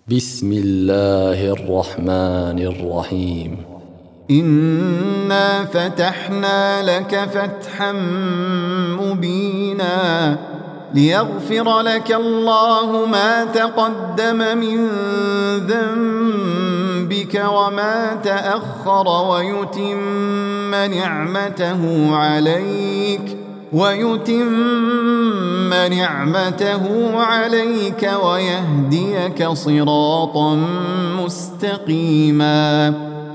بسم الله الرحمن الرحيم. إنا فتحنا لك فتحا مبينا ليغفر لك الله ما تقدم من ذنبك وما تأخر ويتم نعمته عليك ويهديك صراطا مستقيما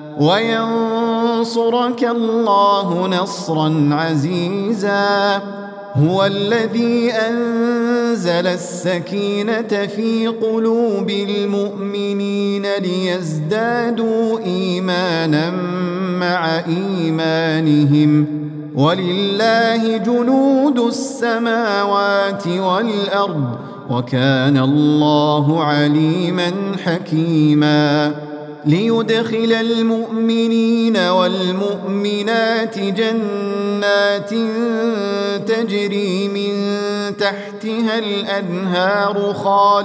وينصرك الله نصرا عزيزا. هو الذي أنزل السكينة في قلوب المؤمنين ليزدادوا إيمانا مع إيمانهم ولله جنود السماوات والأرض وكان الله عليما حكيما. ليدخل المؤمنين والمؤمنات جنات تجري من تحتها الأنهار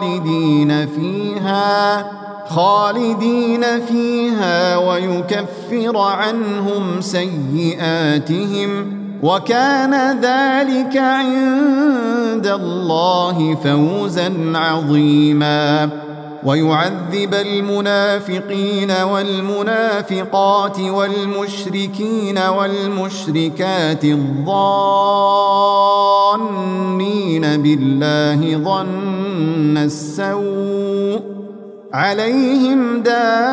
خالدين فيها ويكفر عنهم سيئاتهم وكان ذلك عند الله فوزا عظيما. ويعذب المنافقين والمنافقات والمشركين والمشركات الظانين بالله ظن السوء عليهم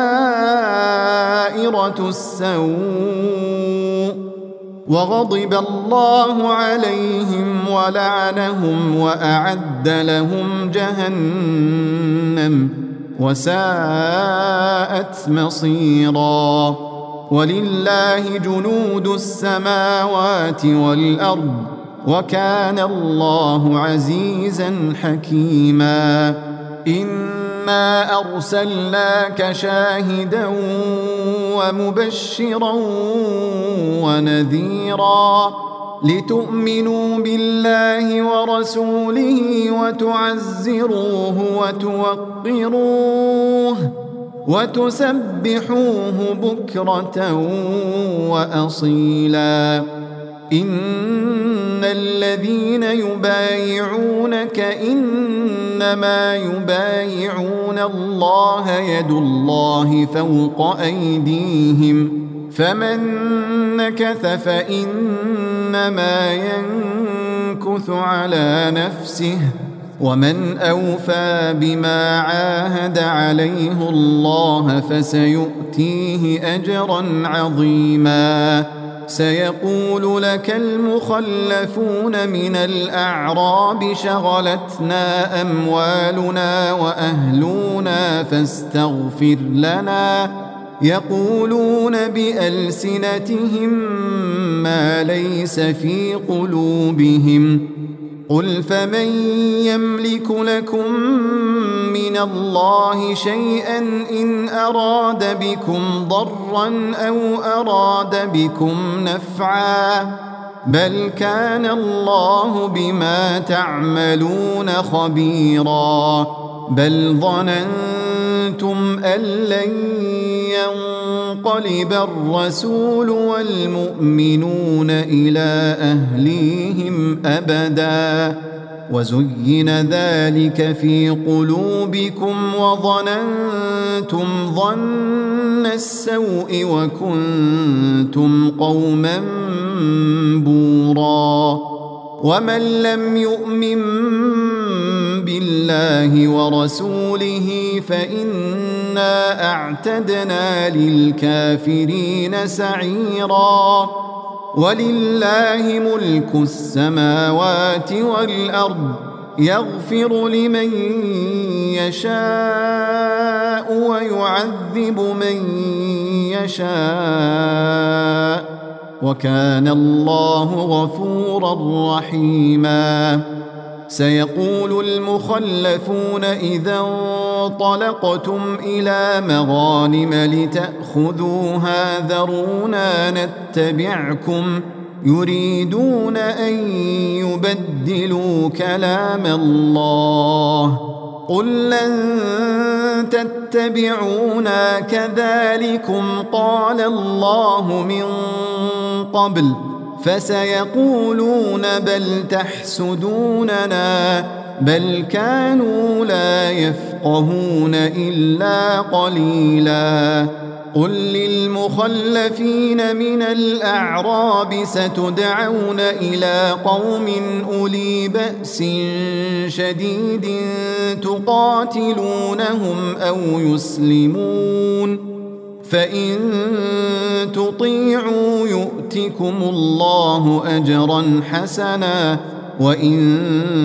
دائرة السوء وغضب الله عليهم ولعنهم وأعد لهم جهنم وساءت مصيرا. ولله جنود السماوات والأرض وكان الله عزيزا حكيما. إنا أرسلناك شاهدا ومبشرا ونذيرا لتؤمنوا بالله ورسوله وتعزروه وتوقروه وتسبحوه بكرة وأصيلا. إن الذين يبايعونك إنما يبايعون الله يد الله فوق أيديهم فمن نكث فإنما ينكث على نفسه ومن أوفى بما عاهد عليه الله فسيؤتيه أجرا عظيما. سيقول لك المخلفون من الأعراب شغلتنا أموالنا وأهلنا فاستغفر لنا يقولون بألسنتهم ما ليس في قلوبهم قل فمن يملك لكم من الله شيئا إن أراد بكم ضرا أو أراد بكم نفعا بل كان الله بما تعملون خبيرا. بل ظننتم أن لن ينقلب الرسول والمؤمنون إلى أهليهم أبدا وزين ذلك في قلوبكم وظننتم ظن السوء وكنتم قوما بورا. ومن لم يؤمن بالله ورسوله فإنا أعتدنا للكافرين سعيرا. ولله ملك السماوات والأرض يغفر لمن يشاء ويعذب من يشاء وكان الله غفورا رحيما. سيقول المخلفون إذا انطلقتم إلى مغانم لتأخذوها ذرونا نتبعكم يريدون أن يبدلوا كلام الله قل لن تتبعونا كذلكم قال الله من قبل فسيقولون بل تحسدوننا بل كانوا لا يفقهون إلا قليلا قل للمخلفين من الأعراب ستدعون إلى قوم أولي بأس شديد تقاتلونهم أو يسلمون فإن تطيعوا يؤتكم الله أجرا حسنا وإن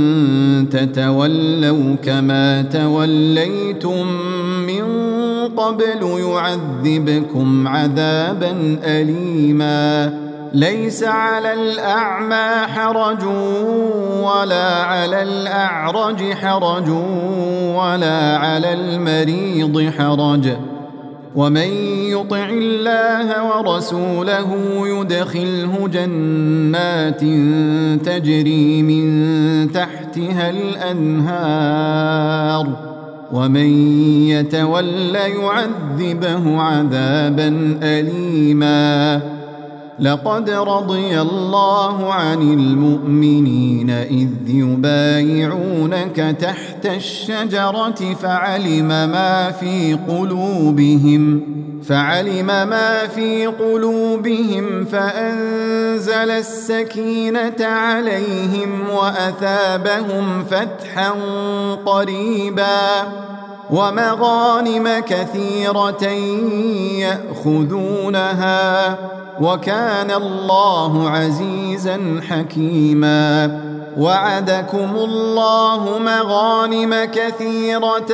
تتولوا كما توليتم من قبل يعذبكم عذابا أليما ليس على الأعمى حرج ولا على الأعرج حرج ولا على المريض حرج ومن يطع الله ورسوله يدخله جنات تجري من تحتها الأنهار ومن يتول يعذبه عذابا أليما لقد رضي الله عن المؤمنين إذ يبايعونك تحت الشجرة فعلم ما في قلوبهم فأنزل السكينة عليهم وأثابهم فتحا قريبا ومغانم كثيرة يأخذونها وكان الله عزيزا حكيما وعدكم الله مغانم كثيرة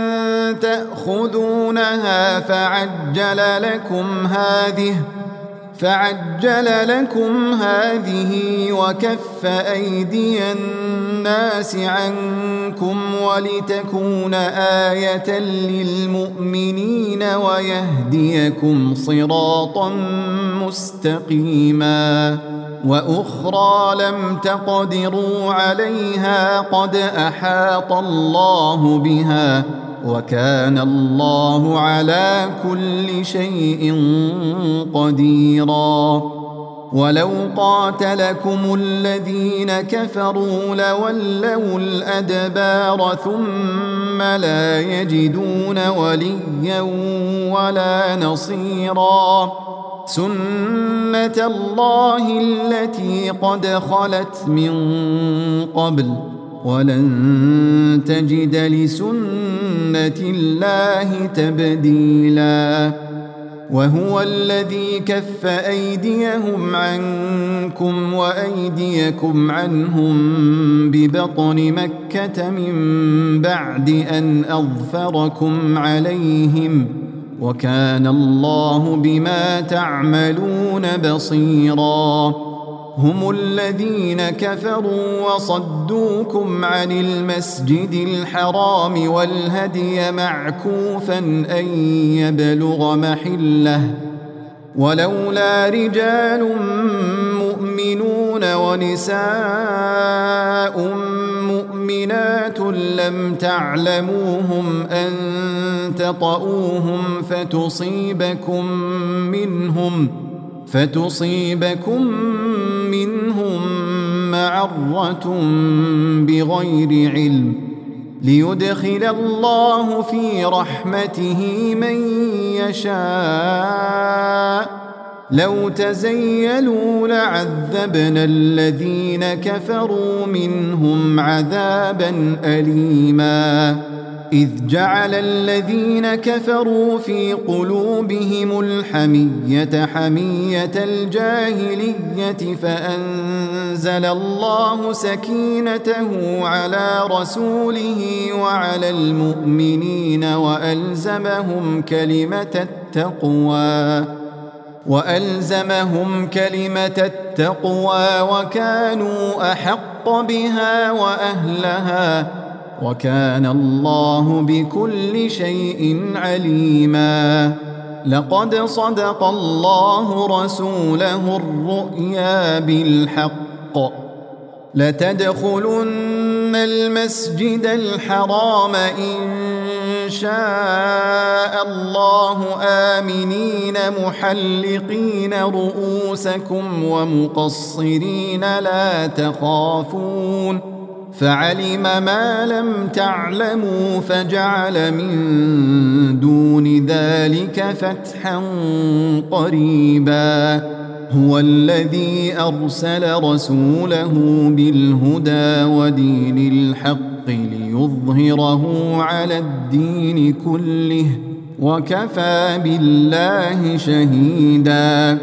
تأخذونها فعجل لكم هذه وكف أيدي الناس عنكم ولتكون آية للمؤمنين ويهديكم صراطا مستقيما وأخرى لم تقدروا عليها قد أحاط الله بها وكان الله على كل شيء قديرا ولو قاتلكم الذين كفروا لولوا الأدبار ثم لا يجدون وليا ولا نصيرا سنة الله التي قد خلت من قبل ولن تجد لسنة الله تبديلا وهو الذي كف أيديهم عنكم وأيديكم عنهم ببطن مكة من بعد أن أظفركم عليهم وكان الله بما تعملون بصيرا هم الذين كفروا وصدوكم عن المسجد الحرام والهدي معكوفا أن يبلغ محله ولولا رجال مؤمنون ونساء مؤمنات لم تعلموهم أن تطؤوهم فتصيبكم منهم معرة بغير علم ليدخل الله في رحمته من يشاء لو تزيلوا لعذبنا الذين كفروا منهم عذابا أليما إذ جعل الذين كفروا في قلوبهم الحمية حمية الجاهلية فأنزل الله سكينته على رسوله وعلى المؤمنين وألزمهم كلمة التقوى وكانوا أحق بها وأهلها وكان الله بكل شيء عليما لقد صدق الله رسوله الرؤيا بالحق لتدخلن المسجد الحرام إن شاء الله آمنين محلقين رؤوسكم ومقصرين لا تخافون فعلم ما لم تعلموا فجعل من دون ذلك فتحا قريبا هو الذي أرسل رسوله بالهدى ودين الحق ليظهره على الدين كله وكفى بالله شهيدا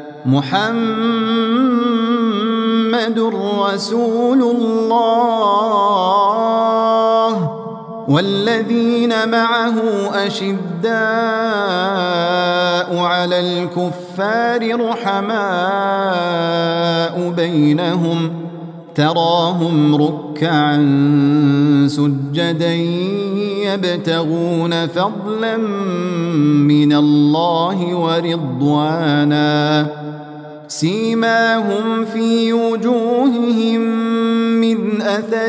محمد رسول الله والذين معه أشداء على الكفار رحماء بينهم تراهم ركعا سجدا يبتغون فضلا من الله ورضوانا سيماهم في وجوههم من أثر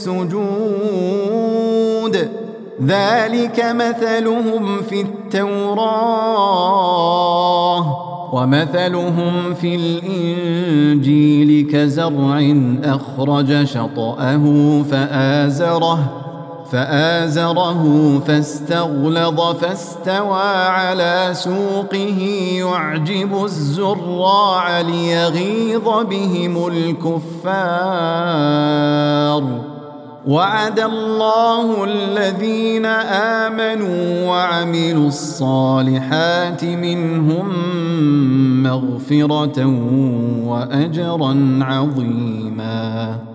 السجود ذلك مثلهم في التوراة ومثلهم في الإنجيل كزرع أخرج شطأه فآزره فاستغلظ فاستوى على سوقه يعجب الزراع ليغيظ بهم الكفار وعد الله الذين آمنوا وعملوا الصالحات منهم مغفرة وأجرا عظيما.